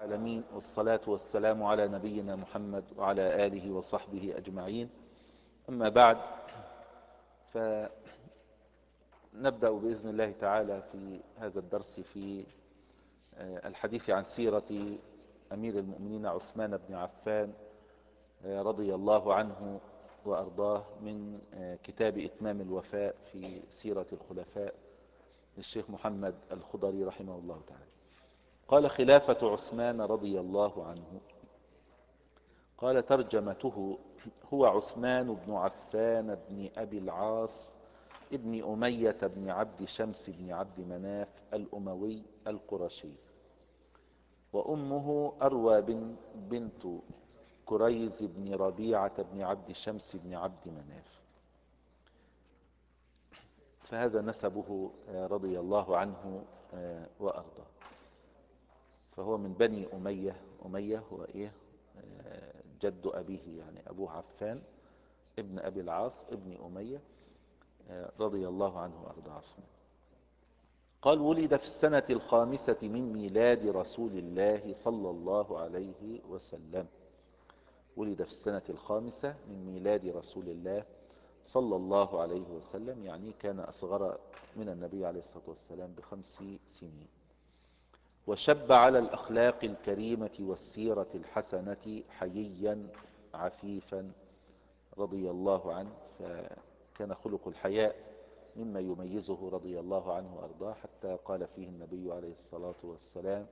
العالمين، والصلاة والسلام على نبينا محمد وعلى آله وصحبه أجمعين. أما بعد، فنبدأ بإذن الله تعالى في هذا الدرس في الحديث عن سيرة أمير المؤمنين عثمان بن عفان رضي الله عنه وأرضاه، من كتاب إتمام الوفاء في سيرة الخلفاء للشيخ محمد الخضري رحمه الله تعالى. قال: خلافة عثمان رضي الله عنه. قال: ترجمته: هو عثمان بن عفان بن أبي العاص ابن أمية بن عبد شمس بن عبد مناف الأموي القرشي، وأمه أروى بنت كريز بن ربيعة بن عبد شمس بن عبد مناف. فهذا نسبه رضي الله عنه وأرضاه. فهو من بني أمية هو إيه؟ جد أبيه، يعني أبوه عفان ابن أبي العاص ابن أمية رضي الله عنه وأرضى عثمان. قال: ولد في السنة 5 من ميلاد رسول الله صلى الله عليه وسلم. ولد في السنة 5 من ميلاد رسول الله صلى الله عليه وسلم، يعني كان أصغر من النبي عليه الصلاة والسلام ب5 سنين. وشب على الأخلاق الكريمة والسيرة الحسنة حييا عفيفا رضي الله عنه. فكان خلق الحياء مما يميزه رضي الله عنه وأرضاه، حتى قال فيه النبي عليه الصلاة والسلام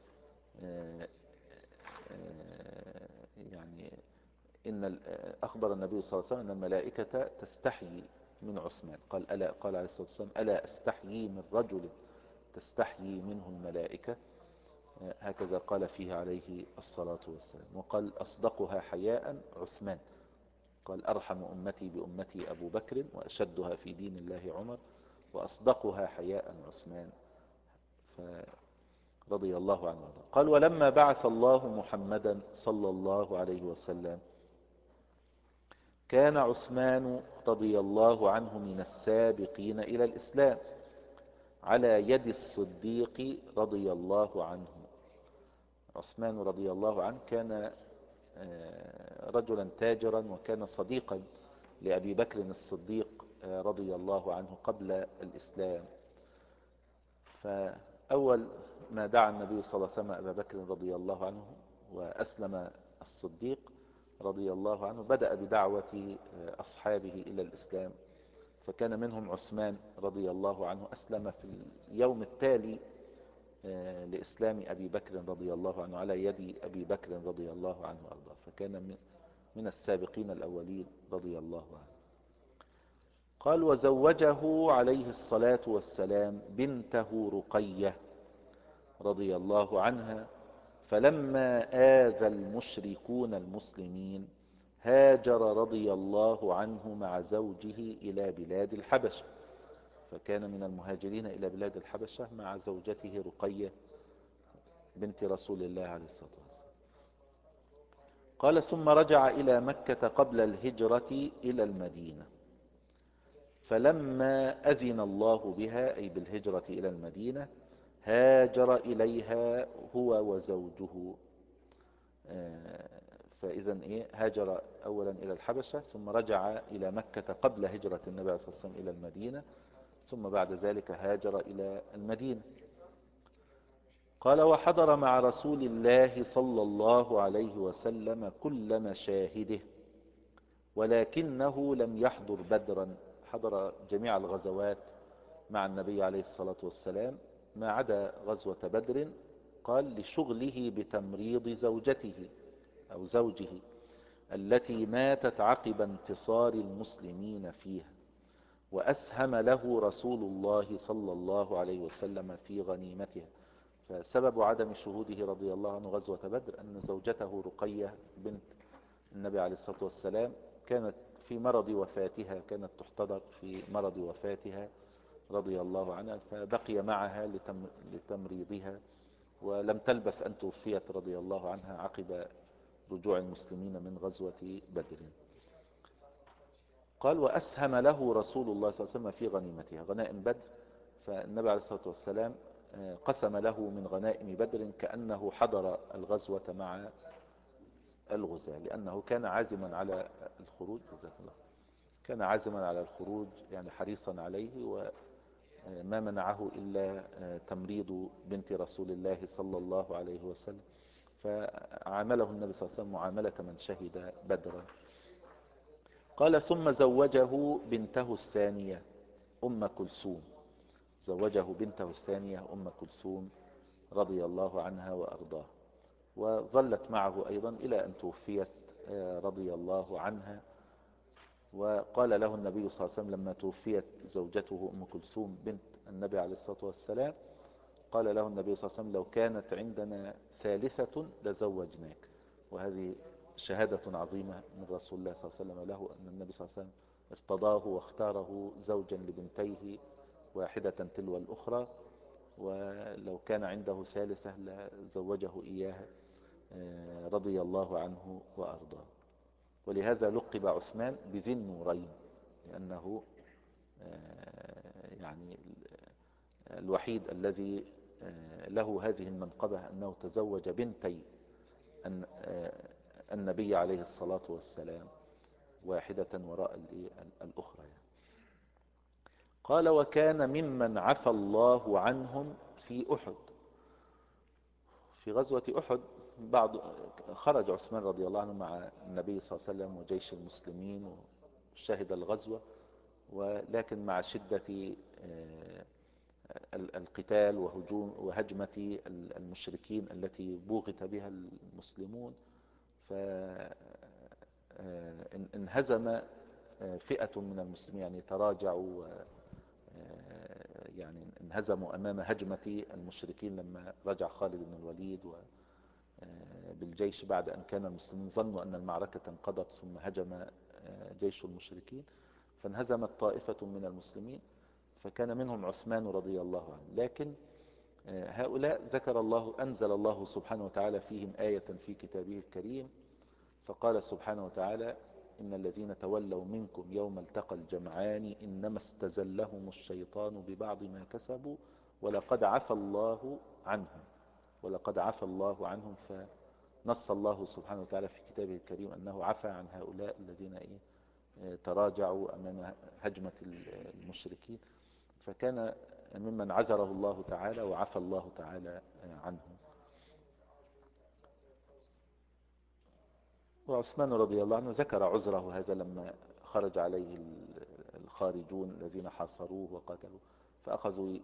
يعني أخبر النبي صلى الله عليه وسلم أن الملائكة تستحيي من عثمان. قال عليه الصلاة والسلام: ألا أستحيي من رجل تستحيي منه الملائكة. هكذا قال فيه عليه الصلاة والسلام. وقال: أصدقها حياء عثمان. قال: أرحم أمتي بأمتي أبو بكر، وأشدها في دين الله عمر، وأصدقها حياء عثمان. فرضي الله عنه. قال: ولما بعث الله محمدا صلى الله عليه وسلم، كان عثمان رضي الله عنه من السابقين إلى الإسلام على يد الصديق رضي الله عنه. عثمان رضي الله عنه كان رجلا تاجرا، وكان صديقا لأبي بكر الصديق رضي الله عنه قبل الإسلام. فأول ما دعا النبي صلى الله عليه وسلم أبا بكر رضي الله عنه وأسلم الصديق رضي الله عنه، بدأ بدعوة أصحابه إلى الإسلام. فكان منهم عثمان رضي الله عنه، أسلم في اليوم التالي لإسلام أبي بكر رضي الله عنه على يد أبي بكر رضي الله عنه وأرضاه. فكان من السابقين الأولين رضي الله عنه. قال: وزوجه عليه الصلاة والسلام بنته رقية رضي الله عنها. فلما آذى المشركون المسلمين، هاجر رضي الله عنه مع زوجه إلى بلاد الحبشة. فكان من المهاجرين إلى بلاد الحبشة مع زوجته رقية بنت رسول الله عليه الصلاة والسلام. قال: ثم رجع إلى مكة قبل الهجرة إلى المدينة. فلما أذن الله بها، أي بالهجرة إلى المدينة، هاجر إليها هو وزوجه. فإذا هاجر أولا إلى الحبشة، ثم رجع إلى مكة قبل هجرة النبي صلى الله عليه وسلم إلى المدينة، ثم بعد ذلك هاجر إلى المدينة. قال: وحضر مع رسول الله صلى الله عليه وسلم كل مشاهده، ولكنه لم يحضر بدرا. حضر جميع الغزوات مع النبي عليه الصلاة والسلام ما عدا غزوة بدر. قال: لشغله بتمريض زوجته أو زوجه التي ماتت عقب انتصار المسلمين فيها، وأسهم له رسول الله صلى الله عليه وسلم في غنيمتها. فسبب عدم شهوده رضي الله عنه غزوة بدر أن زوجته رقية بنت النبي عليه الصلاة والسلام كانت في مرض وفاتها، كانت تحتضر في مرض وفاتها رضي الله عنها، فبقي معها لتمريضها، ولم تلبث أن توفيت رضي الله عنها عقب رجوع المسلمين من غزوة بدر. قال: وأسهم له رسول الله صلى الله عليه وسلم في غنيمتها، غنائم بدر. فالنبي عليه الصلاة والسلام قسم له من غنائم بدر كأنه حضر الغزوة مع الغزاة، لأنه كان عازما على الخروج، جزاك الله، كان عازما على الخروج يعني حريصا عليه، وما منعه إلا تمريض بنت رسول الله صلى الله عليه وسلم، فعامله النبي صلى الله عليه وسلم معاملة من شهد بدرا. قال ثم زوجه بنته الثانية أم كلثوم، زوجه بنته الثانية أم كلثوم رضي الله عنها وأرضاها، وظلت معه أيضا إلى أن توفيت رضي الله عنها. وقال له النبي صلى الله عليه وسلم لما توفيت زوجته أم كلثوم بنت النبي عليه الصلاة والسلام، قال له النبي صلى الله عليه وسلم لو كانت عندنا ثالثة لزوجناك. وهذه شهادة عظيمة من رسول الله صلى الله عليه وسلم له، أن النبي صلى الله عليه وسلم ارتضاه واختاره زوجا لبنتيه واحدة تلو الأخرى، ولو كان عنده ثالثة لزوجه إياها رضي الله عنه وأرضاه. ولهذا لقب عثمان بذي النورين، لأنه يعني الوحيد الذي له هذه المنقبة أنه تزوج بنتي النبي عليه الصلاة والسلام، واحدة وراء الأخرى يعني. قال وكان ممن عفى الله عنهم في أحد، في غزوة أحد بعض خرج عثمان رضي الله عنه مع النبي صلى الله عليه وسلم وجيش المسلمين وشهد الغزوة، ولكن مع شدة القتال وهجمة المشركين التي بوغت بها المسلمون، فانهزم فئة من المسلمين، يعني تراجعوا، يعني انهزموا أمام هجمة المشركين لما رجع خالد بن الوليد بالجيش بعد أن كان المسلمين ظنوا أن المعركة انقضت، ثم هجم جيش المشركين فانهزمت طائفة من المسلمين، فكان منهم عثمان رضي الله عنه. لكن هؤلاء أنزل الله سبحانه وتعالى فيهم آية في كتابه الكريم، فقال سبحانه وتعالى إن الذين تولوا منكم يوم التقى الجمعان إنما استزلهم الشيطان ببعض ما كسبوا ولقد عفى الله عنهم، ولقد عفى الله عنهم. فنص الله سبحانه وتعالى في كتابه الكريم أنه عفى عن هؤلاء الذين تراجعوا أمام هجمة المشركين، فكان ممن عذره الله تعالى وعفى الله تعالى عنه. وعثمان رضي الله عنه ذكر عذره هذا لما خرج عليه الخارجون الذين حاصروه وقتلوه، فأخذوا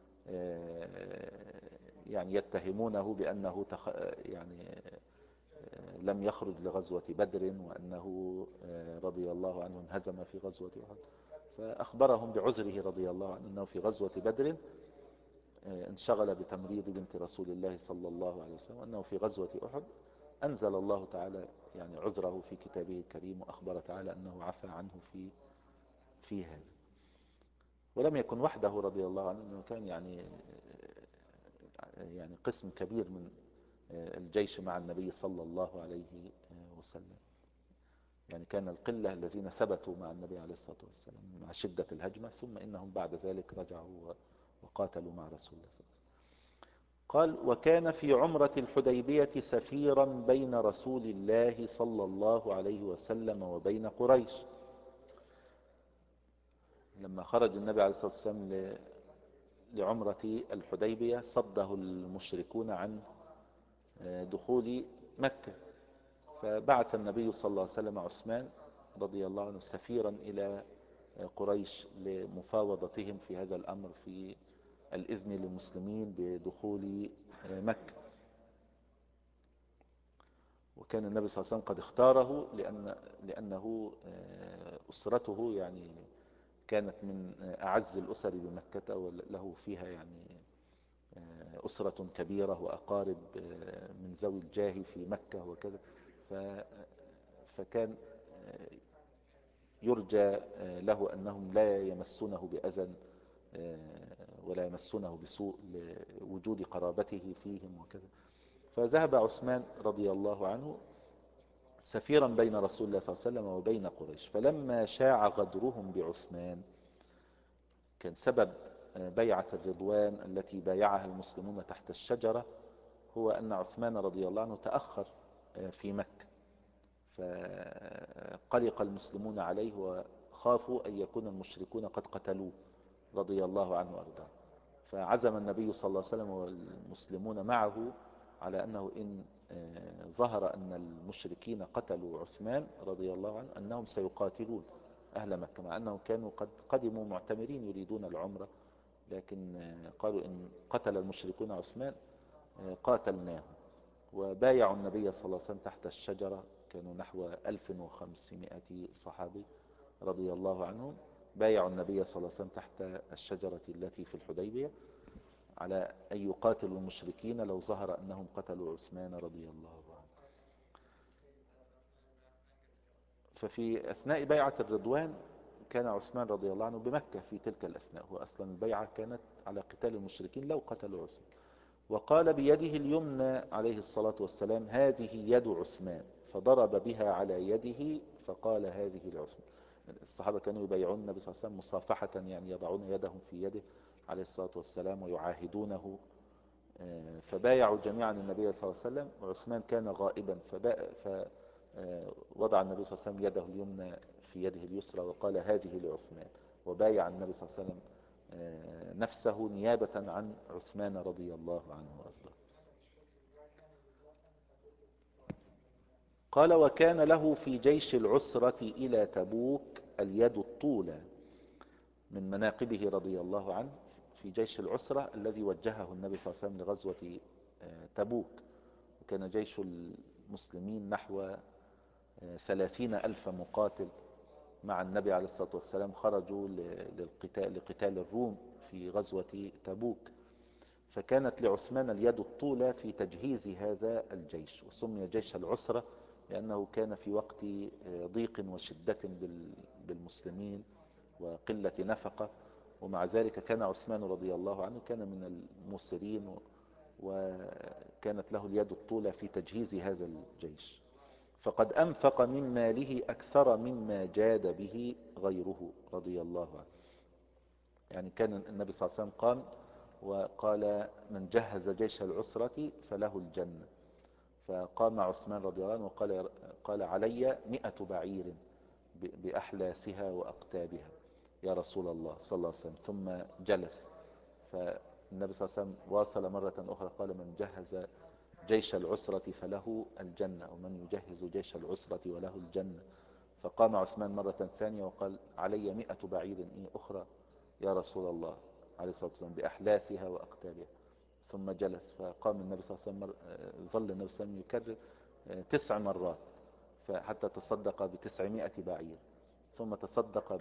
يعني يتهمونه بأنه يعني لم يخرج لغزوة بدر، وأنه رضي الله عنه انهزم في غزوة أحد، فأخبرهم بعذره رضي الله عنه أنه في غزوة بدر انشغل بتمريض بنت رسول الله صلى الله عليه وسلم، أنه في غزوة أحد أنزل الله تعالى يعني عذره في كتابه الكريم، وأخبر تعالى أنه عفى عنه في هذا. ولم يكن وحده رضي الله عنه، أنه كان يعني قسم كبير من الجيش مع النبي صلى الله عليه وسلم، يعني كان القلة الذين ثبتوا مع النبي عليه الصلاة والسلام مع شدة الهجمة، ثم إنهم بعد ذلك رجعوا وقاتلوا مع رسول الله صلى الله عليه وسلم. قال وكان في عمرة الحديبية سفيرا بين رسول الله صلى الله عليه وسلم وبين قريش. لما خرج النبي عليه الصلاة والسلام لعمرة الحديبية صده المشركون عن دخول مكة، فبعث النبي صلى الله عليه وسلم عثمان رضي الله عنه سفيرا إلى قريش لمفاوضتهم في هذا الأمر، في الإذن للمسلمين بدخول مكة. وكان النبي صلى الله عليه وسلم قد اختاره لأنه أسرته يعني كانت من أعز الأسر بمكة، وله فيها يعني أسرة كبيرة وأقارب من ذوي الجاه في مكة وكذا، فكان يرجى له أنهم لا يمسونه بأذى ولا يمسونه بسوء لوجود قرابته فيهم وكذا. فذهب عثمان رضي الله عنه سفيرا بين رسول الله صلى الله عليه وسلم وبين قريش، فلما شاع غدرهم بعثمان، كان سبب بيعة الرضوان التي بايعها المسلمون تحت الشجرة هو أن عثمان رضي الله عنه تأخر في مكة، فقلق المسلمون عليه وخافوا أن يكون المشركون قد قتلوه رضي الله عنه وأرضاه. فعزم النبي صلى الله عليه وسلم والمسلمون معه على أنه إن ظهر أن المشركين قتلوا عثمان رضي الله عنه أنهم سيقاتلون أهل مكة، مع أنهم كانوا قد قدموا معتمرين يريدون العمرة، لكن قالوا إن قتل المشركون عثمان قاتلناه. وبايعوا النبي صلى الله عليه وسلم تحت الشجرة، كانوا نحو 1500 صحابي رضي الله عنهم، بايعوا النبي صلى الله عليه وسلم تحت الشجرة التي في الحديبية على أن يقاتلوا المشركين لو ظهر أنهم قتلوا عثمان رضي الله عنه. ففي أثناء بيعة الرضوان كان عثمان رضي الله عنه بمكة في تلك الأثناء، هو أصلا البيعة كانت على قتال المشركين لو قتلوا عثمان. وقال بيده اليمنى عليه الصلاة والسلام هذه يد عثمان، فضرب بها على يده فقال هذه لعثمان. الصحابة كانوا يبايعون النبي صلى الله عليه وسلم مصافحة، يعني يضعون يدهم في يده عليه الصلاة والسلام ويعاهدونه. فبايعوا جميعا النبي صلى الله عليه وسلم، وعثمان كان غائبا فوضع النبي صلى الله عليه وسلم يده اليمنى في يده اليسرى وقال هذه لعثمان، وبايع النبي صلى الله عليه وسلم نفسه نيابة عن عثمان رضي الله عنه وارضاه. قال وكان له في جيش العسرة إلى تبوك اليد الطولى، من مناقبه رضي الله عنه في جيش العسرة الذي وجهه النبي صلى الله عليه وسلم لغزوة تبوك. وكان جيش المسلمين نحو 30,000 مقاتل مع النبي عليه الصلاة والسلام، خرجوا لقتال الروم في غزوة تبوك. فكانت لعثمان اليد الطولى في تجهيز هذا الجيش، وسمي جيش العسرة لأنه كان في وقت ضيق وشدة بالمسلمين وقلة نفقة، ومع ذلك كان عثمان رضي الله عنه كان من الموسرين، وكانت له اليد الطولى في تجهيز هذا الجيش. فقد أنفق من ماله أكثر مما جاد به غيره رضي الله عنه. يعني كان النبي صلى الله عليه وسلم قام وقال من جهز جيش العسرة فله الجنة، فقام عثمان رضي الله عنه وقال علي 100 بعير بأحلاسها وأقتابها يا رسول الله صلى الله عليه وسلم، ثم جلس. فالنبي صلى الله عليه وسلم واصل مرة أخرى قال من جهز جيش العسرة فله الجنة، ومن يجهز جيش العسرة وله الجنة. فقام عثمان مرة ثانية وقال علي 100 بعير أخرى يا رسول الله عليه الصلاة والسلام بأحلاسها وأقتابها، ثم جلس. فقام النبي صلى الله عليه وسلم ظل النبي صلى الله عليه وسلم يكرر 9 مرات، فحتى تصدق ب900 بعير، ثم تصدق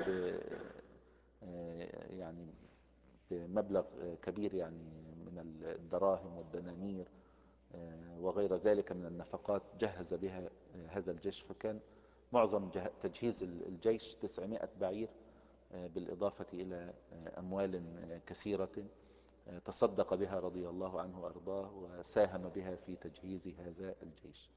يعني بمبلغ كبير يعني من الدراهم والدنانير وغير ذلك من النفقات جهز بها هذا الجيش. فكان معظم تجهيز الجيش 900 بعير، بالإضافة إلى أموال كثيرة تصدق بها رضي الله عنه وأرضاه وساهم بها في تجهيز هذا الجيش.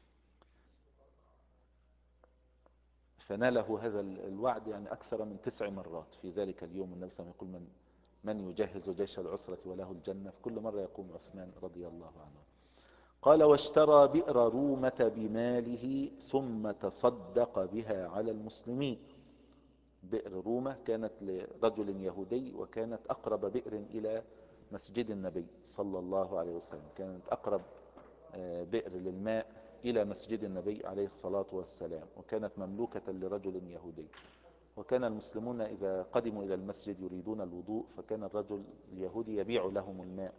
فناله هذا الوعد يعني أكثر من 9 مرات في ذلك اليوم. النبي صلى الله عليه وسلم يقول من يجهز جيش العسرة وله الجنة، في كل مرة يقوم عثمان رضي الله عنه. قال واشترى بئر رومة بماله ثم تصدق بها على المسلمين. بئر رومة كانت لرجل يهودي، وكانت أقرب بئر إلى مسجد النبي صلى الله عليه وسلم، كانت أقرب بئر للماء إلى مسجد النبي عليه الصلاة والسلام، وكانت مملوكة لرجل يهودي. وكان المسلمون إذا قدموا إلى المسجد يريدون الوضوء، فكان الرجل اليهودي يبيع لهم الماء،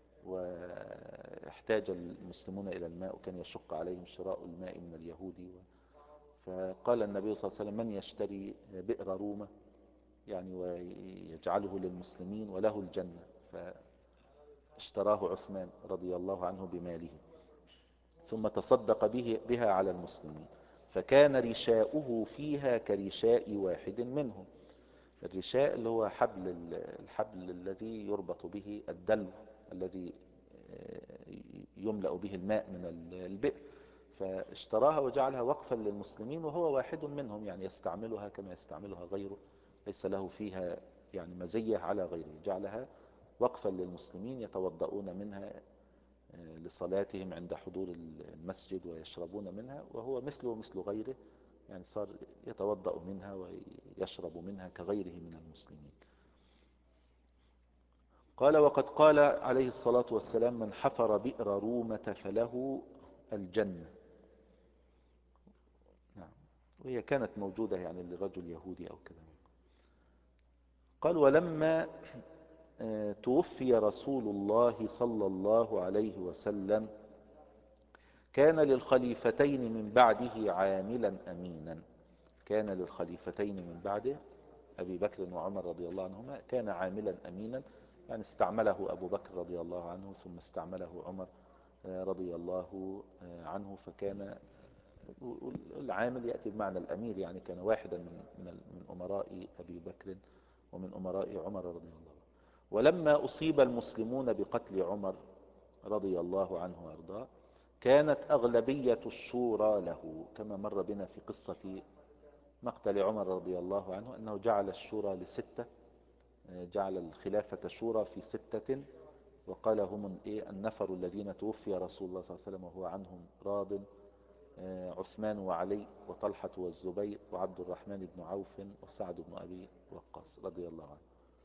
واحتاج المسلمون إلى الماء وكان يشق عليهم شراء الماء من اليهودي. فقال النبي صلى الله عليه وسلم من يشتري بئر رومة يعني ويجعله للمسلمين وله الجنة، فاشتراه عثمان رضي الله عنه بماله ثم تصدق بها على المسلمين، فكان رشاؤه فيها كرشاء واحد منهم. الرشاء اللي هو الحبل الذي يربط به الدلو الذي يملأ به الماء من البئر، فاشتراها وجعلها وقفا للمسلمين، وهو واحد منهم يعني يستعملها كما يستعملها غيره، ليس له فيها يعني مزية على غيره، جعلها وقفا للمسلمين يتوضؤون منها لصلاتهم عند حضور المسجد ويشربون منها، وهو مثله مثل غيره، يعني صار يتوضأ منها ويشرب منها كغيره من المسلمين. قال: وقد قال عليه الصلاة والسلام: من حفر بئر رومة فله الجنة. نعم. وهي كانت موجودة يعني لرجل يهودي أو كذا. قال: ولما توفي رسول الله صلى الله عليه وسلم كان للخليفتين من بعده عاملا أمينا. كان للخليفتين من بعده أبي بكر وعمر رضي الله عنهما كان عاملا أمينا، يعني استعمله أبو بكر رضي الله عنه ثم استعمله عمر رضي الله عنه، فكان العامل يأتي بمعنى الأمير، يعني كان واحدا من أمراء أبي بكر ومن أمراء عمر رضي الله عنه. ولما أصيب المسلمون بقتل عمر رضي الله عنه وأرضاه كانت أغلبية الشورى له، كما مر بنا في قصة مقتل عمر رضي الله عنه أنه جعل الشورى لستة، جعل الخلافة شورى في ستة، وقال: هم النفر الذين توفي رسول الله صلى الله عليه وسلم وهو عنهم راض: عثمان وعلي وطلحة والزبير وعبد الرحمن بن عوف وسعد بن أبي وقاص رضي الله عنه.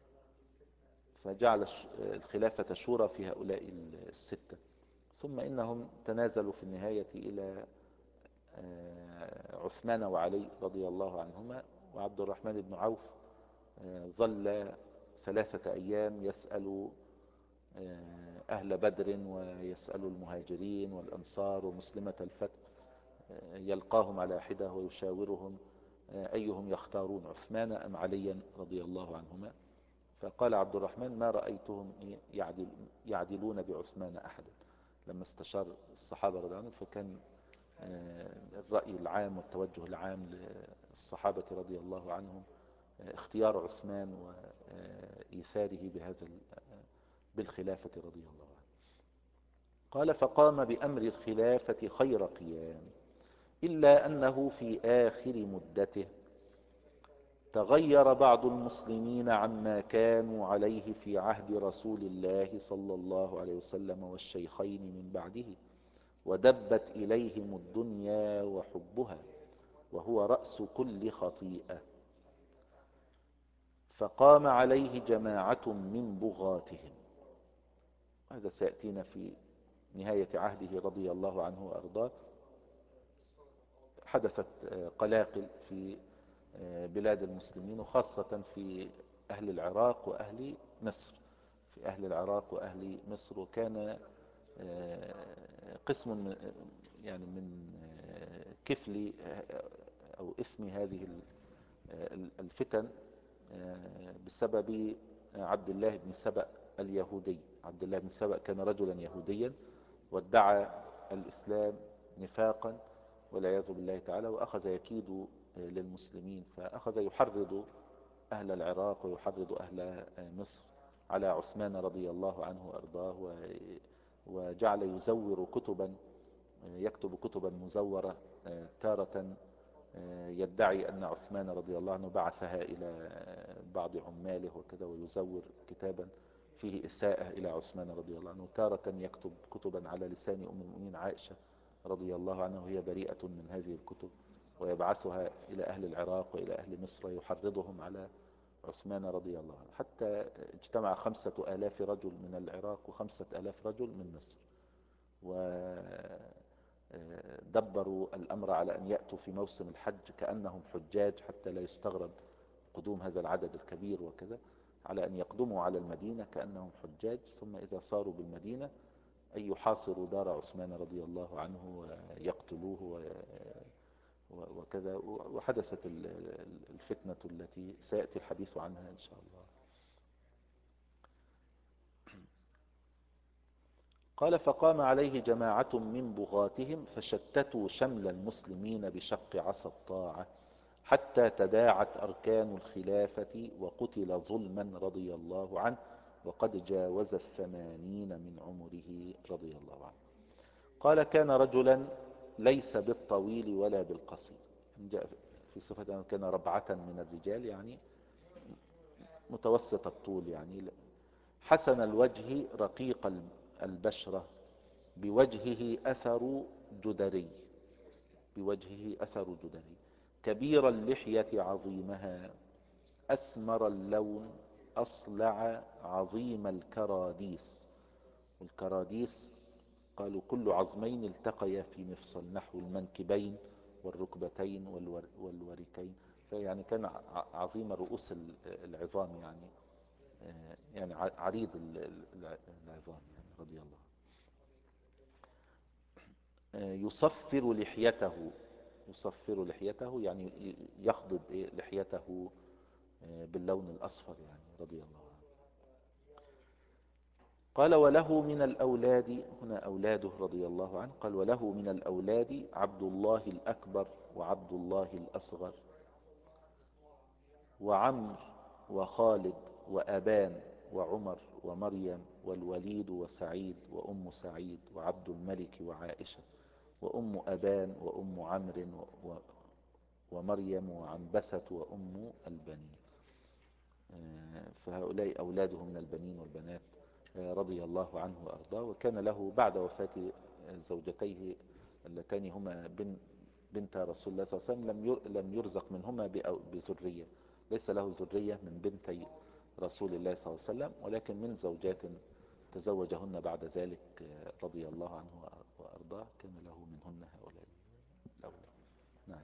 فجعل الخلافة شورى في هؤلاء الستة. ثم إنهم تنازلوا في النهاية إلى عثمان وعلي رضي الله عنهما، وعبد الرحمن بن عوف ظل 3 أيام يسأل أهل بدر ويسأل المهاجرين والأنصار ومسلمة الفتح، يلقاهم على حدة ويشاورهم أيهم يختارون، عثمان أم عليا رضي الله عنهما. فقال عبد الرحمن: ما رأيتهم يعدلون بعثمان أحدا. لما استشار الصحابة رضي الله عنهم فكان الرأي العام والتوجه العام للصحابة رضي الله عنهم اختيار عثمان وإيثاره بالخلافة رضي الله عنه. قال: فقام بأمر الخلافة خير قيام، إلا أنه في آخر مدته تغير بعض المسلمين عما كانوا عليه في عهد رسول الله صلى الله عليه وسلم والشيخين من بعده، ودبت إليهم الدنيا وحبها وهو رأس كل خطيئة، فقام عليه جماعة من بغاتهم. هذا سيأتينا في نهاية عهده رضي الله عنه وأرضاه. حدثت قلاقل في بلاد المسلمين، وخاصة في أهل العراق وأهل مصر. في أهل العراق وأهل مصر، وكان قسم يعني من كفل أو إثم هذه الفتن بسبب عبد الله بن سبأ اليهودي. عبد الله بن سبأ كان رجلا يهوديا وادعى الإسلام نفاقا والعياذ بالله تعالى، وأخذ يكيد للمسلمين، فأخذ يحرض أهل العراق ويحرض أهل مصر على عثمان رضي الله عنه وأرضاه، وجعل يزور كتبا، يكتب كتبا مزورة، تارة يدعي أن عثمان رضي الله عنه بعثها إلى بعض عماله وكذا، ويزور كتابا فيه إساءة إلى عثمان رضي الله عنه، تارة يكتب كتبا على لسان أم المؤمنين عائشة رضي الله عنها وهي بريئة من هذه الكتب، ويبعثها إلى أهل العراق وإلى أهل مصر يحرضهم على عثمان رضي الله عنه، حتى اجتمع 5000 رجل من العراق و5000 رجل من مصر، ودبروا الأمر على أن يأتوا في موسم الحج كأنهم حجاج، حتى لا يستغرب قدوم هذا العدد الكبير وكذا، على أن يقدموا على المدينة كأنهم حجاج، ثم إذا صاروا بالمدينة أن يحاصروا دار عثمان رضي الله عنه ويقتلوه وكذا. وحدثت الفتنة التي سيأتي الحديث عنها إن شاء الله. قال: فقام عليه جماعة من بغاتهم فشتتوا شمل المسلمين بشق عصا الطاعة، حتى تداعت أركان الخلافة وقتل ظلما رضي الله عنه، وقد جاوز 80 من عمره رضي الله عنه. قال: كان رجلا ليس بالطويل ولا بالقصير، جاء في صفة أنه كان ربعة من الرجال، يعني متوسط الطول يعني، حسن الوجه رقيق البشرة، بوجهه أثر جدري، بوجهه أثر جدري، كبير اللحية عظيمها، أسمر اللون، أصلع، عظيم الكراديس. والكراديس قالوا كل عظمين التقيا في مفصل، نحو المنكبين والركبتين والوركين. فيعني كان عظيم رؤوس العظام يعني، يعني عريض العظام يعني رضي الله. يصفر لحيته، يصفر لحيته يعني يخضب لحيته باللون الأصفر يعني رضي الله عنه. قال وله من الأولاد، هنا أولاده رضي الله عنه، قال وله من الأولاد عبد الله الأكبر وعبد الله الأصغر وعمر وخالد وأبان وعمر ومريم والوليد وسعيد وأم سعيد وعبد الملك وعائشة وأم أبان وأم عمرو ومريم وعنبسة وأم البنين. فهؤلاء أولاده من البنين والبنات رضي الله عنه وأرضاه. وكان له بعد وفاة زوجتيه اللتان هما بنت رسول الله صلى الله عليه وسلم لم يرزق منهما بذرية، ليس له ذرية من بنتي رسول الله صلى الله عليه وسلم، ولكن من زوجات تزوجهن بعد ذلك رضي الله عنه وأرضاه، كان له منهن هؤلاء الأولاد. نعم.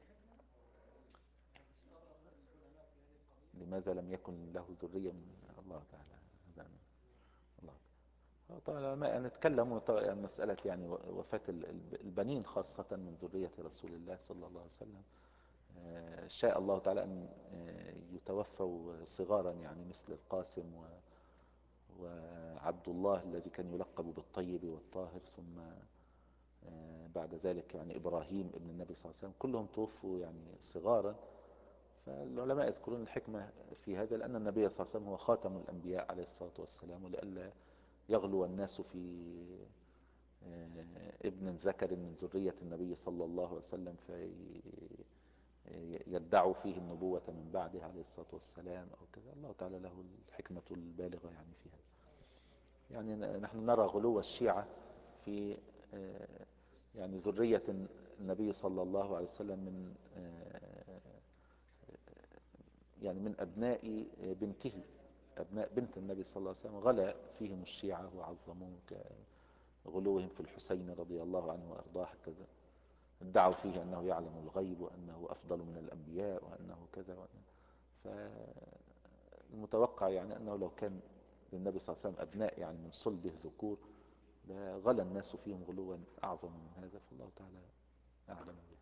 لماذا لم يكن له ذرية من الله تعالى؟ هذا الله طبعا العلماء نتكلموا عن مسألة يعني وفاة البنين خاصة من ذرية رسول الله صلى الله عليه وسلم. شاء الله تعالى أن يتوفوا صغارا يعني مثل القاسم وعبد الله الذي كان يلقب بالطيب والطاهر، ثم بعد ذلك يعني إبراهيم ابن النبي صلى الله عليه وسلم، كلهم توفوا يعني صغارا. فالعلماء يذكرون الحكمة في هذا، لأن النبي صلى الله عليه وسلم هو خاتم الأنبياء عليه الصلاة والسلام، ولئلا يغلو الناس في ابن ذكر من ذرية النبي صلى الله عليه وسلم فيدعوا فيه النبوة من بعده عليه الصلاة والسلام أو كذا. الله تعالى له الحكمة البالغة يعني في هذا. يعني نحن نرى غلو الشيعة في يعني ذرية النبي صلى الله عليه وسلم من يعني من أبناء بنته، أبناء بنت النبي صلى الله عليه وسلم غلا فيهم الشيعة وعظموه، كغلوهم في الحسين رضي الله عنه وأرضاه، حتى ادعوا فيه أنه يعلم الغيب وأنه أفضل من الأنبياء وأنه كذا فالمتوقع يعني أنه لو كان للنبي صلى الله عليه وسلم أبناء يعني من صلبه ذكور لغلا الناس فيهم غلوا أعظم من هذا، فالله تعالى أعلم به.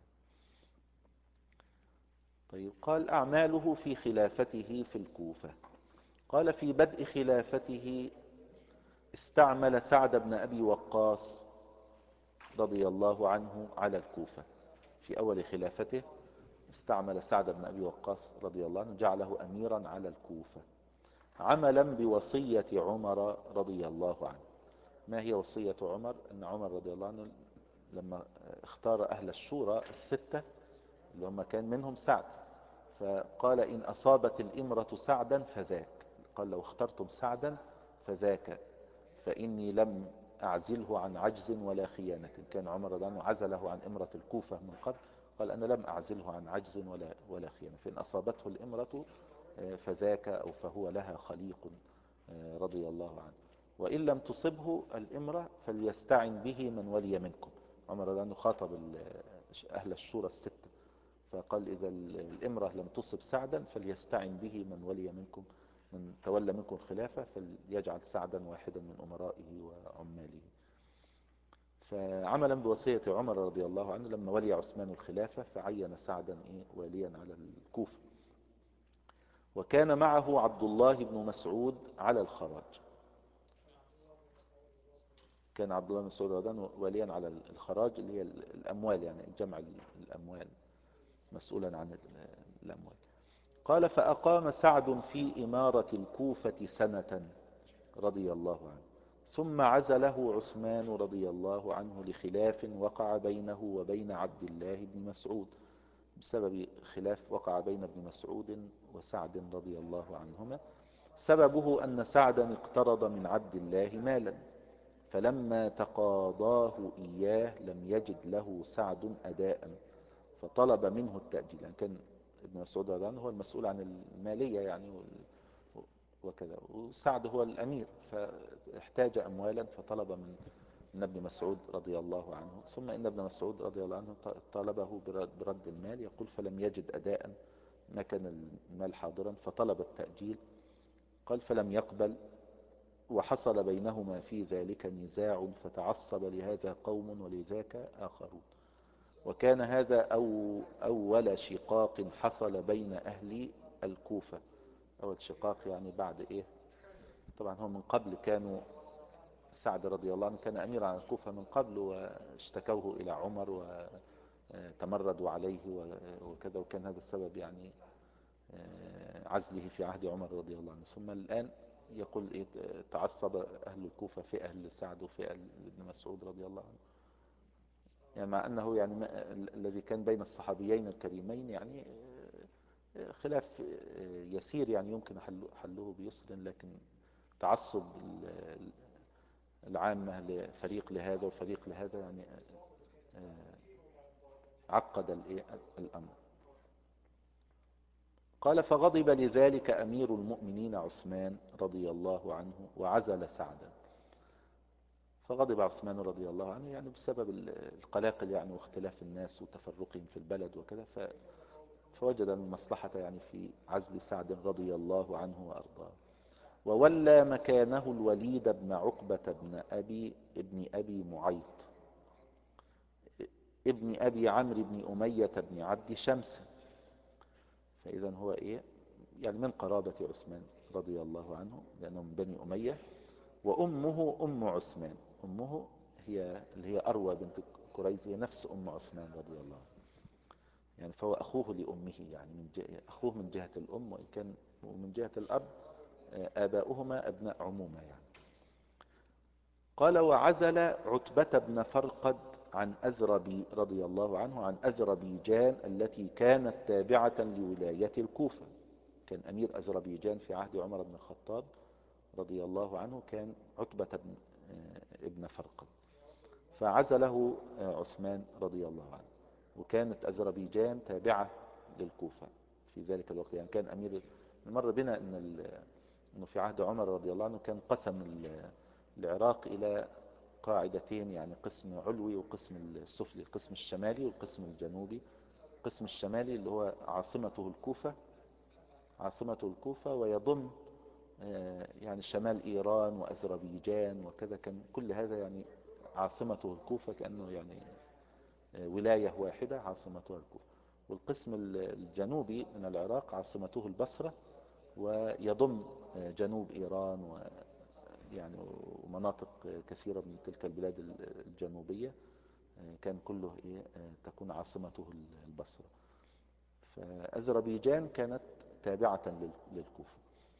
طيب قال أعماله في خلافته في الكوفة. قال في بدء خلافته استعمل سعد بن أبي وقاص رضي الله عنه على الكوفة. في أول خلافته استعمل سعد بن أبي وقاص رضي الله عنه، جعله أميرا على الكوفة، عملا بوصية عمر رضي الله عنه. ما هي وصية عمر؟ أن عمر رضي الله عنه لما اختار أهل الشورى الستة اللي هم كان منهم سعد، فقال إن أصابت الإمرة سعدا فذاك، قال لو اخترتم سعدا فذاك، فإني لم أعزله عن عجز ولا خيانة. كان عمر رضي الله عنه عزله عن إمرة الكوفة من قبل، قال أنا لم أعزله عن عجز ولا خيانة، فإن أصابته الإمرة فذاك أو فهو لها خليق رضي الله عنه، وإن لم تصبه الإمرة فليستعن به من ولي منكم. عمر رضي الله عنه خاطب أهل الشورى الستة، فقال إذا الإمرة لم تصب سعدا فليستعن به من ولي منكم، من تولى منكم الخلافة فليجعل سعدا واحدا من أمرائه وعماله. فعملا بوصية عمر رضي الله عنه لما ولي عثمان الخلافة فعين سعدا واليا على الكوفة. وكان معه عبد الله بن مسعود على الخراج، كان عبد الله بن مسعود رضي الله عنه واليا على الخراج اللي هي الأموال، يعني جمع الأموال، مسؤولا عن الأموال. قال فأقام سعد في إمارة الكوفة سنة رضي الله عنه، ثم عزله عثمان رضي الله عنه لخلاف وقع بينه وبين عبد الله بن مسعود، بسبب خلاف وقع بين ابن مسعود وسعد رضي الله عنهما. سببه أن سعدا اقترض من عبد الله مالا، فلما تقاضاه إياه لم يجد له سعد أداء فطلب منه التأجيل. يعني كان ابن مسعود رضي الله عنه هو المسؤول عن المالية يعني وكذا، وسعد هو الأمير، فاحتاج أموالا فطلب من ابن مسعود رضي الله عنه. ثم إن ابن مسعود رضي الله عنه طلبه برد المال، يقول فلم يجد أداء، ما كان المال حاضرا، فطلب التأجيل. قال فلم يقبل، وحصل بينهما في ذلك نزاع، فتعصب لهذا قوم ولذاك آخرون. وكان هذا أول شقاق حصل بين أهل الكوفة. أول شقاق يعني بعد إيه؟ طبعا هم من قبل كانوا، سعد رضي الله عنه كان أمير على الكوفة من قبل، واشتكوه إلى عمر وتمردوا عليه وكذا، وكان هذا السبب يعني عزله في عهد عمر رضي الله عنه. ثم الآن يقول إيه؟ تعصب أهل الكوفة فئة لسعد وفئة لابن مسعود رضي الله عنه. يعني مع أنه يعني الذي كان بين الصحابيين الكريمين يعني خلاف يسير، يعني يمكن حله بيسر، لكن تعصب العامة لفريق لهذا وفريق لهذا يعني عقد الأمر. قال فغضب لذلك أمير المؤمنين عثمان رضي الله عنه وعزل سعدا. فغضب عثمان رضي الله عنه يعني بسبب القلاقل يعني واختلاف الناس وتفرقهم في البلد وكذا، فوجد المصلحة يعني في عزل سعد رضي الله عنه وأرضاه. وولى مكانه الوليد بن عقبة ابن أبي معيط ابن أبي عمرو بن أمية بن عبد شمس. فإذا هو إيه؟ يعني من قرابة عثمان رضي الله عنه، لأنه من بني أمية. وأمه أم عثمان، أمه هي اللي هي أروى بنت كريز، هي نفس أم عثمان رضي الله عنه. يعني فهو أخوه لأمه، يعني أخوه من جهة الأم، وإن كان من جهة الأب آباؤهما أبناء عمومة يعني. قال وعزل عتبة بن فرقد عن أزربي رضي الله عنه عن أذربيجان التي كانت تابعة لولاية الكوفة. كان أمير أذربيجان في عهد عمر بن الخطاب رضي الله عنه كان عتبة ابن فرقد، فعزله عثمان رضي الله عنه. وكانت أذربيجان تابعة للكوفة في ذلك الوقت، يعني كان أمير. مر بنا أنه في عهد عمر رضي الله عنه كان قسم العراق إلى قاعدتين، يعني قسم علوي وقسم السفلي، القسم الشمالي والقسم الجنوبي. القسم الشمالي اللي هو عاصمته الكوفة ويضم يعني شمال إيران وأذربيجان وكذا، كان كل هذا يعني عاصمته الكوفة، كأنه يعني ولاية واحدة عاصمتها الكوفة. والقسم الجنوبي من العراق عاصمته البصرة، ويضم جنوب إيران يعني ومناطق كثيرة من تلك البلاد الجنوبية، كان كله تكون عاصمته البصرة. فأذربيجان كانت تابعة للكوفة.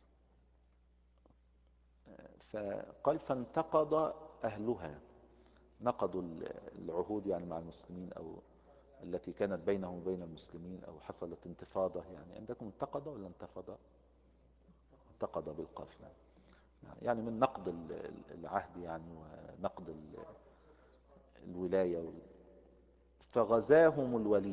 فقال فانتقض أهلها، نقضوا العهود يعني مع المسلمين، أو التي كانت بينهم وبين المسلمين، أو حصلت انتفاضة. يعني عندكم انتقض ولا انتفض؟ انتقض بالقاف يعني من نقض العهد يعني، ونقض الولاية. فغزاهم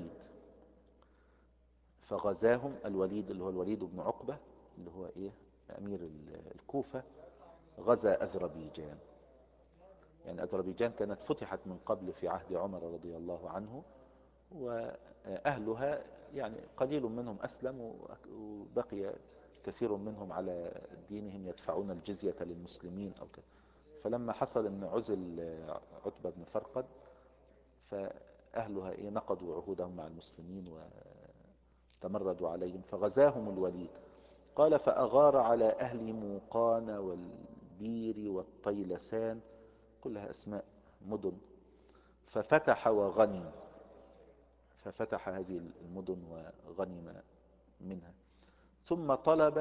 الوليد اللي هو الوليد بن عقبة اللي هو أمير الكوفة، غزا أذربيجان. يعني أذربيجان كانت فتحت من قبل في عهد عمر رضي الله عنه، وأهلها يعني قليل منهم أسلم، وبقي كثير منهم على دينهم يدفعون الجزية للمسلمين أو كذا. فلما حصل أن عزل عتبة بن فرقد، فأهلها نقضوا عهودهم مع المسلمين وتمردوا عليهم، فغزاهم الوليد. قال فأغار على أهل موقان والبير والطيلسان، كلها أسماء مدن، ففتح وغنم، ففتح هذه المدن وغنم منها. ثم طلب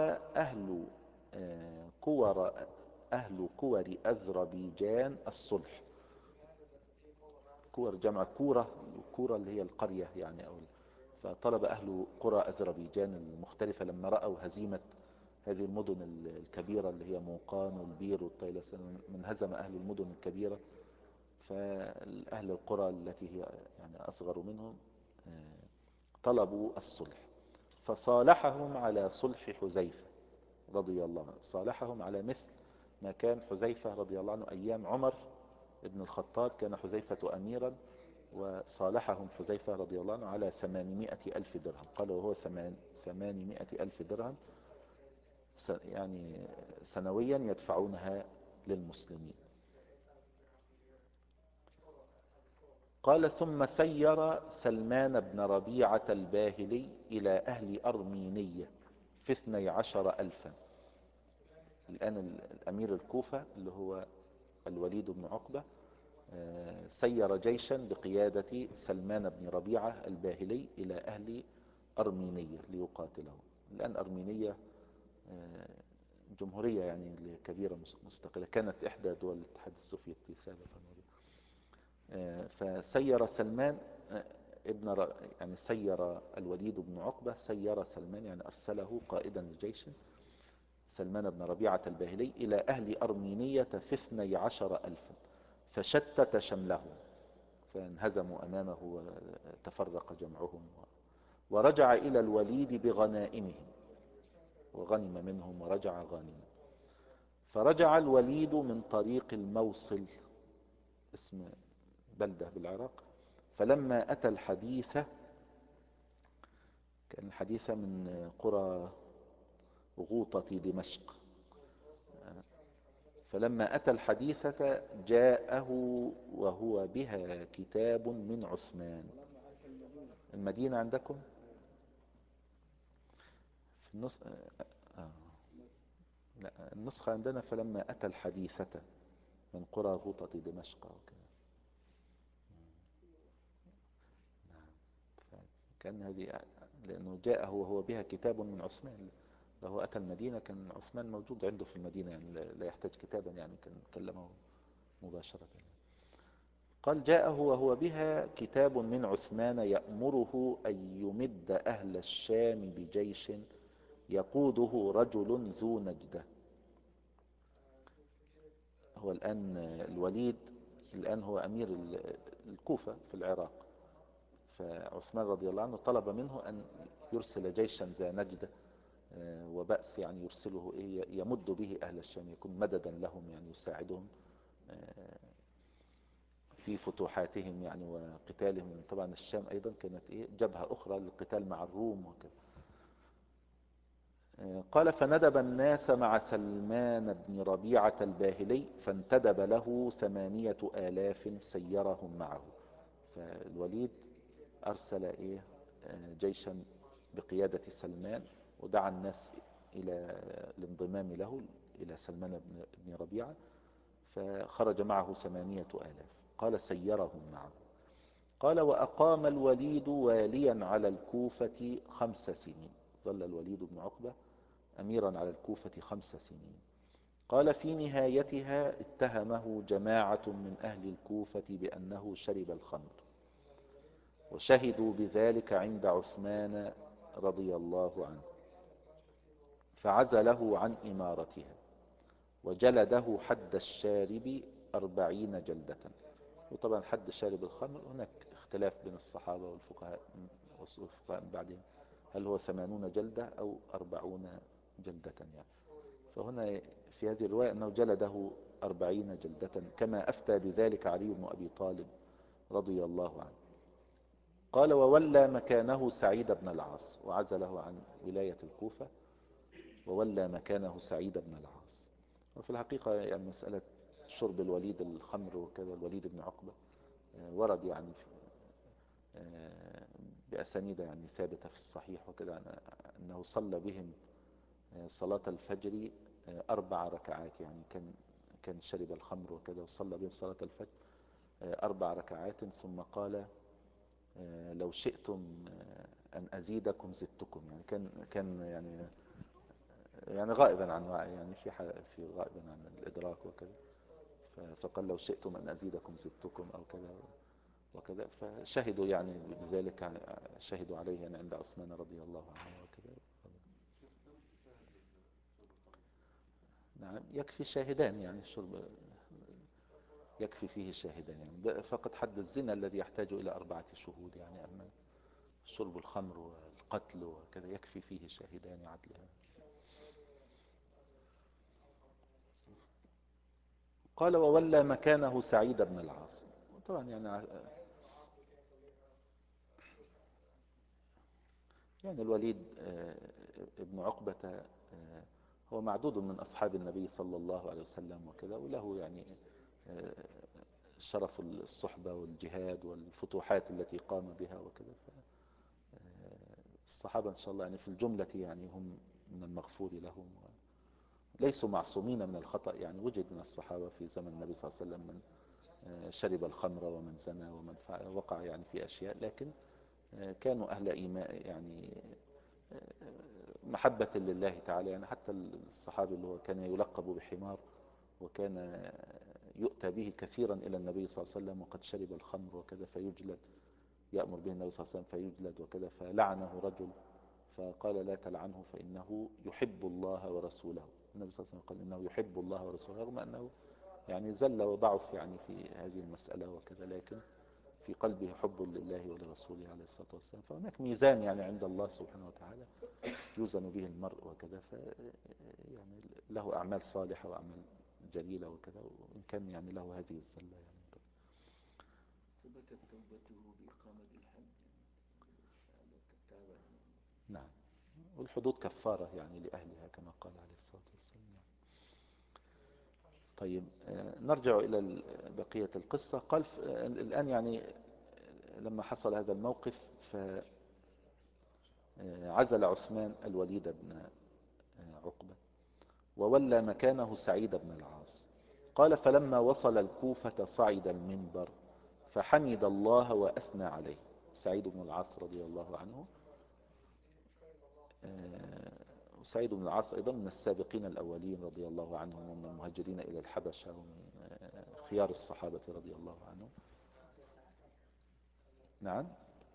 أهل كور أذربيجان الصلح. كور جمع كورة اللي هي القرية يعني، فطلب أهل قرى أذربيجان المختلفة لما رأوا هزيمة هذه المدن الكبيرة اللي هي موقان والبير والطيلسان، من هزم أهل المدن الكبيرة، فأهل القرى التي هي يعني أصغر منهم طلبوا الصلح، فصالحهم على صلح حذيفة رضي الله عنه. صالحهم على مثل ما كان حذيفة رضي الله عنه أيام عمر ابن الخطاب، كان حذيفة أميرا، وصالحهم حذيفة رضي الله عنه على 800 ألف درهم. قال وهو 800 ألف درهم يعني سنويا يدفعونها للمسلمين. قال ثم سير سلمان بن ربيعة الباهلي إلى أهل أرمينية في 12 ألفا. الآن الأمير الكوفة اللي هو الوليد بن عقبة سير جيشا بقيادة سلمان بن ربيعة الباهلي إلى أهل أرمينية ليقاتلهم. الآن أرمينية جمهورية يعني كبيرة مستقلة، كانت إحدى دول الاتحاد السوفيتي سابقا. فسير سلمان يعني سير الوليد بن عقبة، سير سلمان يعني أرسله قائدا لجيش، سلمان بن ربيعة الباهلي إلى أهل أرمينية في 12 ألفا، فشتت شملهم فانهزموا أمامه وتفرق جمعهم، ورجع إلى الوليد بغنائمهم، وغنم منهم ورجع غانما. فرجع الوليد من طريق الموصل، اسم بلدة بالعراق، فلما أتى الحديثة، كان الحديثة من قرى غوطة دمشق، فلما أتى الحديثة جاءه وهو بها كتاب من عثمان. المدينة عندكم في لا، النسخة عندنا فلما أتى الحديثة من قرى غوطة دمشق وكذا. كان هذه لأنه جاءه وهو بها كتاب من عثمان، فهو أتى المدينة كان عثمان موجود عنده في المدينة، يعني لا يحتاج كتابا، يعني كان كلمه مباشرة. قال جاءه وهو بها كتاب من عثمان يأمره أن يمد أهل الشام بجيش يقوده رجل ذو نجدة. هو الآن الوليد الآن هو أمير الكوفة في العراق، فعثمان رضي الله عنه طلب منه أن يرسل جيشا ذا نجدة وبأس، يعني يرسله يمد به أهل الشام، يكون مددا لهم، يعني يساعدهم في فتوحاتهم يعني وقتالهم. طبعا الشام أيضا كانت جبهة أخرى للقتال مع الروم وكذا. قال فندب الناس مع سلمان بن ربيعة الباهلي، فانتدب له 8,000 سيرهم معه. فالوليد أرسل جيشا بقيادة سلمان، ودعا الناس إلى الانضمام له، إلى سلمان بن ربيعة، فخرج معه 8,000. قال سيرهم معه. قال وأقام الوليد واليا على الكوفة 5 سنين. ظل الوليد بن عقبة أميرا على الكوفة 5 سنين. قال في نهايتها اتهمه جماعة من أهل الكوفة بأنه شرب الخمر، وشهدوا بذلك عند عثمان رضي الله عنه، فعزله عن إمارتها، وجلده حد الشارب 40 جلدة. وطبعا حد شارب الخمر هناك اختلاف بين الصحابة والفقهاء من بعدهم، هل هو 80 جلدة أو 40 جلدة يعني. فهنا في هذه الرواية أنه جلده 40 جلدة، كما أفتى بذلك علي بن أبي طالب رضي الله عنه. قال وولى مكانه سعيد بن العاص، وعزله عن ولاية الكوفة وولى مكانه سعيد بن العاص. وفي الحقيقة يعني مسألة شرب الوليد الخمر وكذا، الوليد بن عقبة ورد يعني بأسانيد يعني ثابتة في الصحيح وكذا، أنه صلى بهم صلاة الفجر 4 ركعات، يعني كان شرب الخمر وكذا، وصلى بهم صلاة الفجر 4 ركعات، ثم قال لو شئتم أن أزيدكم زدتكم. يعني كان يعني غائبا عن وعي، يعني في غائبا عن الإدراك وكذا، فقال لو شئتم أن أزيدكم زدتكم أو كذا وكذا. فشهدوا يعني بذلك، شهدوا عليه يعني عند عثمان رضي الله عنه وكذا. نعم يكفي شاهدان، يعني الشرب يكفي فيه شاهدان، يعني ده فقط حد الزنا الذي يحتاج إلى 4 شهود، يعني أما شرب الخمر والقتل وكذا يكفي فيه شاهدان عدلها. قال وولى مكانه سعيد بن العاص. طبعا يعني الوليد ابن عقبة هو معدود من أصحاب النبي صلى الله عليه وسلم وكذا، وله يعني آه، شرف الصحبة والجهاد والفتوحات التي قام بها وكذا. الصحابة إن شاء الله يعني في الجملة يعني هم من المغفور لهم، ليسوا معصومين من الخطأ. يعني وجد من الصحابة في زمن النبي صلى الله عليه وسلم من شرب الخمر ومن زنى ومن وقع يعني في أشياء، لكن كانوا أهل إيمان، يعني محبة لله تعالى. يعني حتى الصحابي اللي هو كان يلقب بحمار وكان يؤتى به كثيرا إلى النبي صلى الله عليه وسلم وقد شرب الخمر وكذا فيجلد، يأمر به النبي صلى الله عليه وسلم فيجلد وكذا، فلعنه رجل فقال لا تلعنه فإنه يحب الله ورسوله. النبي صلى الله عليه وسلم قال إنه يحب الله ورسوله، رغم أنه يعني زل وضعف يعني في هذه المسألة وكذا، لكن في قلبه حب لله ولرسوله عليه الصلاة والسلام. فهناك ميزان يعني عند الله سبحانه وتعالى يوزن به المرء وكذا، يعني له أعمال صالحة وأعمال جليلة وكذا، وإن كان يعني له هذه الزلة يعني. ثبتت توبته بإقامة الحد تتابع. نعم، والحدود كفارة يعني لأهلها كما قال عليه الصلاة والسلام. طيب نرجع إلى بقية القصة. قال الآن يعني لما حصل هذا الموقف فعزل عثمان الوليد بن عقبة وولى مكانه سعيد بن العاص. قال فلما وصل الكوفة صعد المنبر فحمد الله وأثنى عليه. سعيد بن العاص رضي الله عنه، وسعيد بن العاص أيضا من السابقين الأولين رضي الله عنهم، ومن المهاجرين إلى الحبشة، ومن خيار الصحابة رضي الله عنهم. نعم،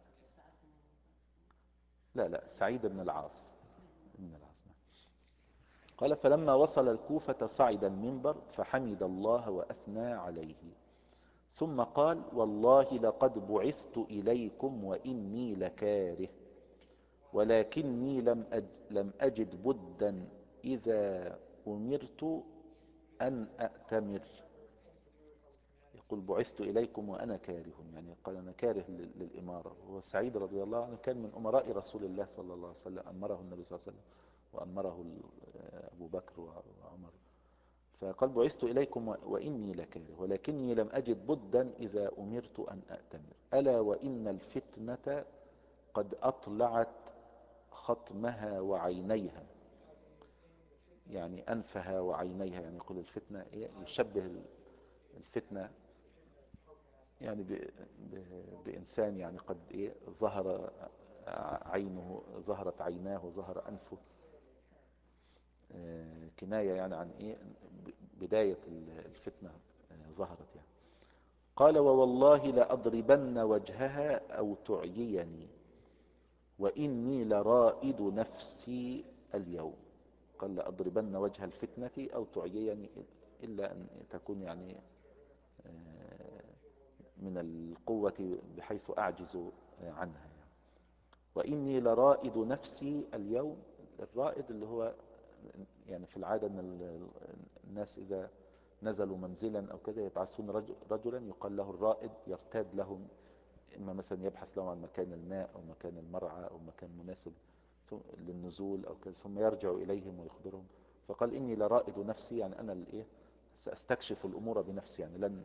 لا سعيد بن العاص. نعم. قال فلما وصل الكوفة صعد المنبر فحمد الله وأثنى عليه، ثم قال والله لقد بعثت إليكم وإني لكاره، ولكني لم أجد بدا إذا أمرت أن أأتمر. يقول بعثت إليكم وأنا كاره، يعني قال أنا كاره للإمارة. هو سعيد رضي الله عنه كان من أمراء رسول الله صلى الله عليه وسلم، أمره النبي صلى الله عليه وسلم وأمره أبو بكر وعمر. فقال بعثت إليكم وإني لكاره، ولكني لم أجد بدا إذا أمرت أن أأتمر، ألا وإن الفتنة قد أطلعت خطمها وعينيها، يعني أنفها وعينيها. يعني يقول الفتنة يشبه الفتنة يعني بإنسان يعني قد ظهر عينه، ظهرت عيناه وظهر أنفه، كناية يعني عن بداية الفتنة ظهرت يعني. قال ووالله لأضربن وجهها أو تعييني وإني لرائد نفسي اليوم. قال لأضربن وجه الفتنة أو تعييني، إلا أن تكون يعني من القوة بحيث أعجز عنها يعني. وإني لرائد نفسي اليوم. الرائد اللي هو يعني في العادة أن الناس إذا نزلوا منزلا أو كذا يبعثون رجلا يقال له الرائد، يرتاد لهم، إما مثلا يبحث لهم عن مكان الماء أو مكان المرعى أو مكان مناسب للنزول أو كذا، ثم يرجع إليهم ويخبرهم. فقال إني لرائد نفسي، يعني أنا سأستكشف الأمور بنفسي، يعني لن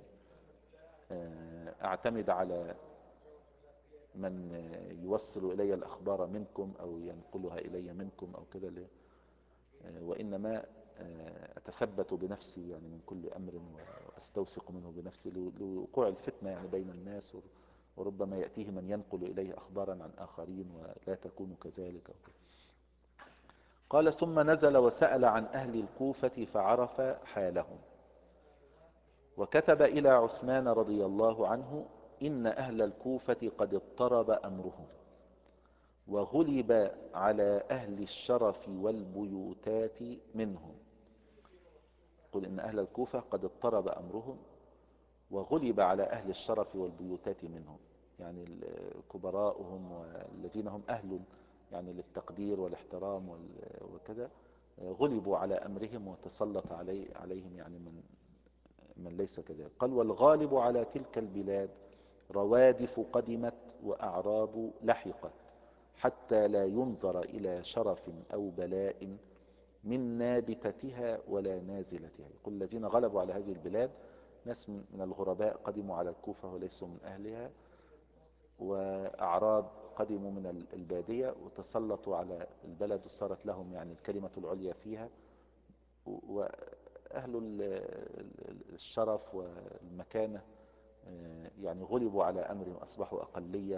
أعتمد على من يوصل إلي الأخبار منكم أو ينقلها إلي منكم أو كذا، وإنما أتثبت بنفسي يعني من كل أمر وأستوثق منه بنفسي لوقوع الفتنة يعني بين الناس، وربما يأتيه من ينقل إليه أخبارا عن آخرين ولا تكون كذلك. قال ثم نزل وسأل عن أهل الكوفة فعرف حالهم، وكتب إلى عثمان رضي الله عنه إن أهل الكوفة قد اضطرب أمرهم وغلب على أهل الشرف والبيوتات منهم، يقول إن أهل الكوفة قد اضطرب أمرهم وغلب على أهل الشرف والبيوتات منهم، يعني كبراءهم والذين هم أهل يعني للتقدير والاحترام وكذا، غلبوا على أمرهم وتسلط عليهم يعني من ليس كذلك. قال والغالب على تلك البلاد روادف قدمت وأعراب لحقت، حتى لا ينظر إلى شرف أو بلاء من نابتتها ولا نازلتها. يقول الذين غلبوا على هذه البلاد ناس من الغرباء قدموا على الكوفة وليسوا من أهلها، وأعراب قدموا من البادية وتسلطوا على البلد وصارت لهم يعني الكلمة العليا فيها، وأهل الشرف والمكانة يعني غلبوا على أمرهم، أصبحوا أقلية،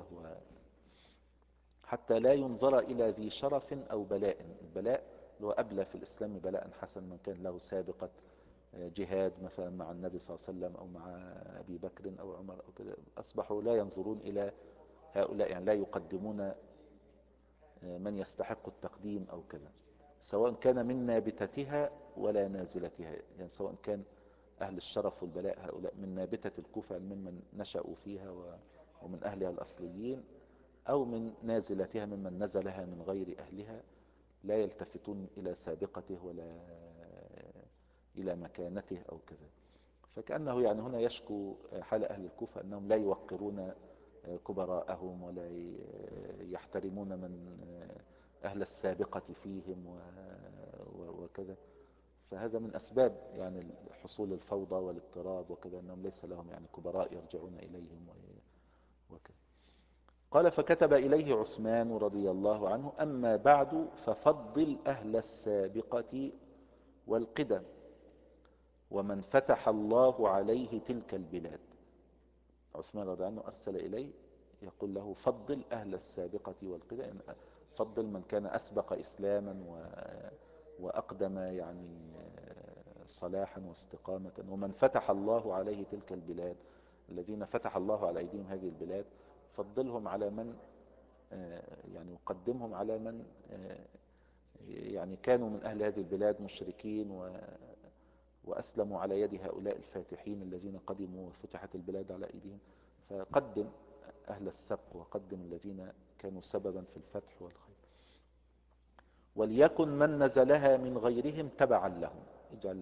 حتى لا ينظر إلى ذي شرف أو بلاء. البلاء اللي هو أبلى في الإسلام بلاء حسن، من كان له سابقة جهاد مثلا مع النبي صلى الله عليه وسلم أو مع أبي بكر أو عمر أو كده، أصبحوا لا ينظرون إلى هؤلاء، يعني لا يقدمون من يستحق التقديم أو كذا، سواء كان من نابتتها ولا نازلتها. يعني سواء كان أهل الشرف والبلاء هؤلاء من نابتة الكوفة ممن نشأوا فيها ومن أهلها الأصليين، أو من نازلتها ممن نزلها من غير أهلها، لا يلتفتون إلى سابقته ولا إلى مكانته أو كذا. فكأنه يعني هنا يشكو حال أهل الكوفة أنهم لا يوقرون كبراءهم ولا يحترمون من أهل السابقة فيهم وكذا. فهذا من أسباب يعني حصول الفوضى والاضطراب وكذا، أنهم ليس لهم يعني كبراء يرجعون إليهم وكذا. قال فكتب إليه عثمان رضي الله عنه أما بعد ففضل أهل السابقة والقدم ومن فتح الله عليه تلك البلاد. عثمان رضي الله عنه أرسل إليه يقول له فضل أهل السابقة والقدم، فضل من كان أسبق إسلاما وأقدم يعني صلاحا واستقامة، ومن فتح الله عليه تلك البلاد، الذين فتح الله على أيديهم هذه البلاد، فضلهم على من يعني يقدمهم على من يعني كانوا من أهل هذه البلاد مشركين وأسلموا على يد هؤلاء الفاتحين الذين قدموا وفتحت البلاد على أيديهم. فقدم أهل السبق وقدم الذين كانوا سببا في الفتح والخير. وليكن من نزلها من غيرهم تبعا لهم، اجعل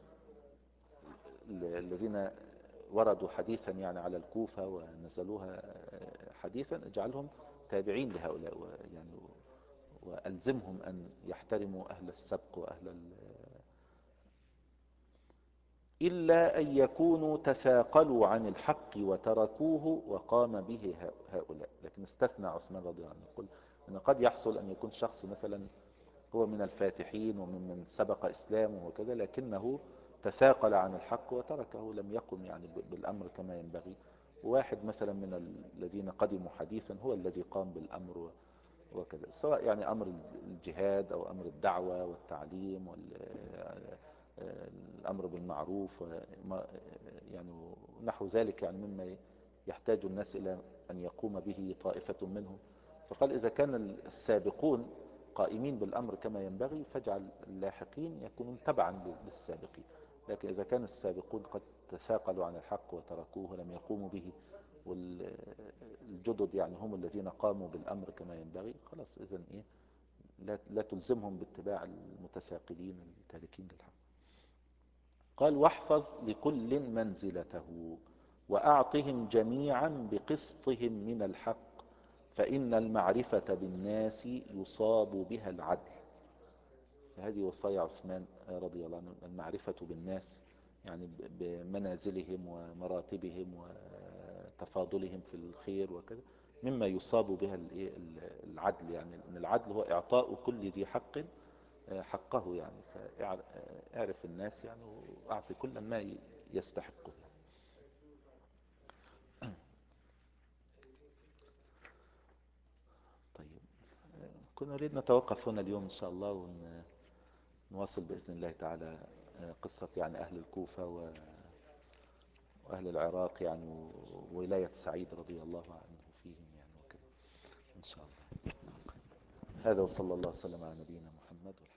الذين وردوا حديثا يعني على الكوفة ونزلوها حديثا اجعلهم تابعين لهؤلاء، يعني وألزمهم أن يحترموا أهل السبق إلا أن يكونوا تثاقلوا عن الحق وتركوه وقام به هؤلاء. لكن استثنى عثمان رضي الله عنه، يقول أن قد يحصل أن يكون شخص مثلا هو من الفاتحين ومن سبق إسلامه وكذا، لكنه تثاقل عن الحق وتركه، لم يقم يعني بالأمر كما ينبغي. واحد مثلا من الذين قدموا حديثا هو الذي قام بالأمر وكذا، سواء يعني أمر الجهاد أو أمر الدعوة والتعليم والأمر بالمعروف يعني نحو ذلك، يعني مما يحتاج الناس إلى أن يقوم به طائفة منهم. فقال إذا كان السابقون قائمين بالأمر كما ينبغي فاجعل اللاحقين يكونون تبعا للسابقين. لكن إذا كان السابقون قد تثاقلوا عن الحق وتركوه ولم يقوموا به، والجدد يعني هم الذين قاموا بالأمر كما ينبغي، خلاص إذن إيه لا تلزمهم باتباع المتثاقلين التاركين للحق. قال واحفظ لكل منزلته وأعطهم جميعا بقسطهم من الحق، فإن المعرفة بالناس يصاب بها العدل. هذه وصايا عثمان رضي الله عنه، المعرفة بالناس يعني بمنازلهم ومراتبهم وتفاضلهم في الخير وكذا، مما يصاب بها العدل. يعني ان العدل هو اعطاء كل ذي حق حقه، يعني فاعرف الناس يعني واعطي كل ما يستحقه. طيب كنا نريد نتوقف هنا اليوم ان شاء الله، ونواصل باذن الله تعالى قصة يعني اهل الكوفة وأهل العراق يعني وولاية سعيد رضي الله عنه فيهم يعني وكذا إن شاء الله. هذا وصلى الله وسلم على نبينا محمد.